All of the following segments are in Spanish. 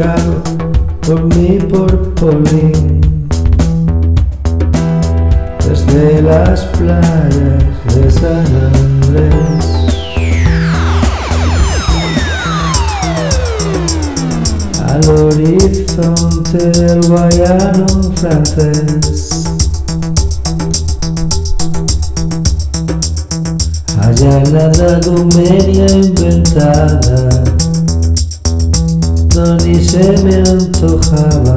buscado por mí por Polín, desde las playas de San Andrés. Al horizonte del Guayano francés, allá en la Dragomenia inventada, no ni se me antojaba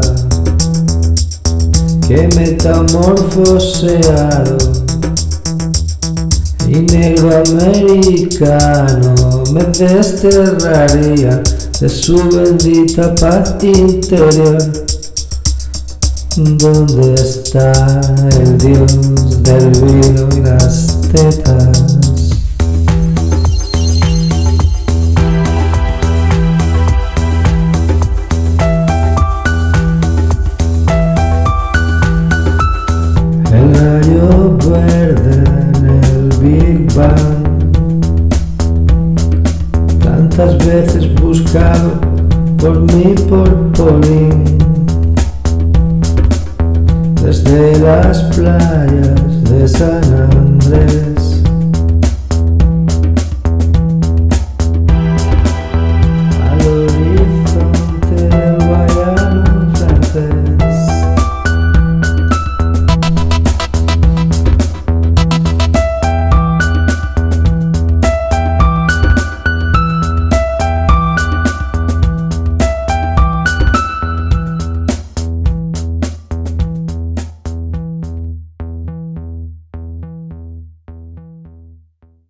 que metamorfoseado y negro americano me desterraría de su bendita paz interior. ¿Dónde está el dios del vino y las tetas? El rayo verde en el Big Bang, tantas veces buscado por mí por Polín, desde las playas de San Andrés.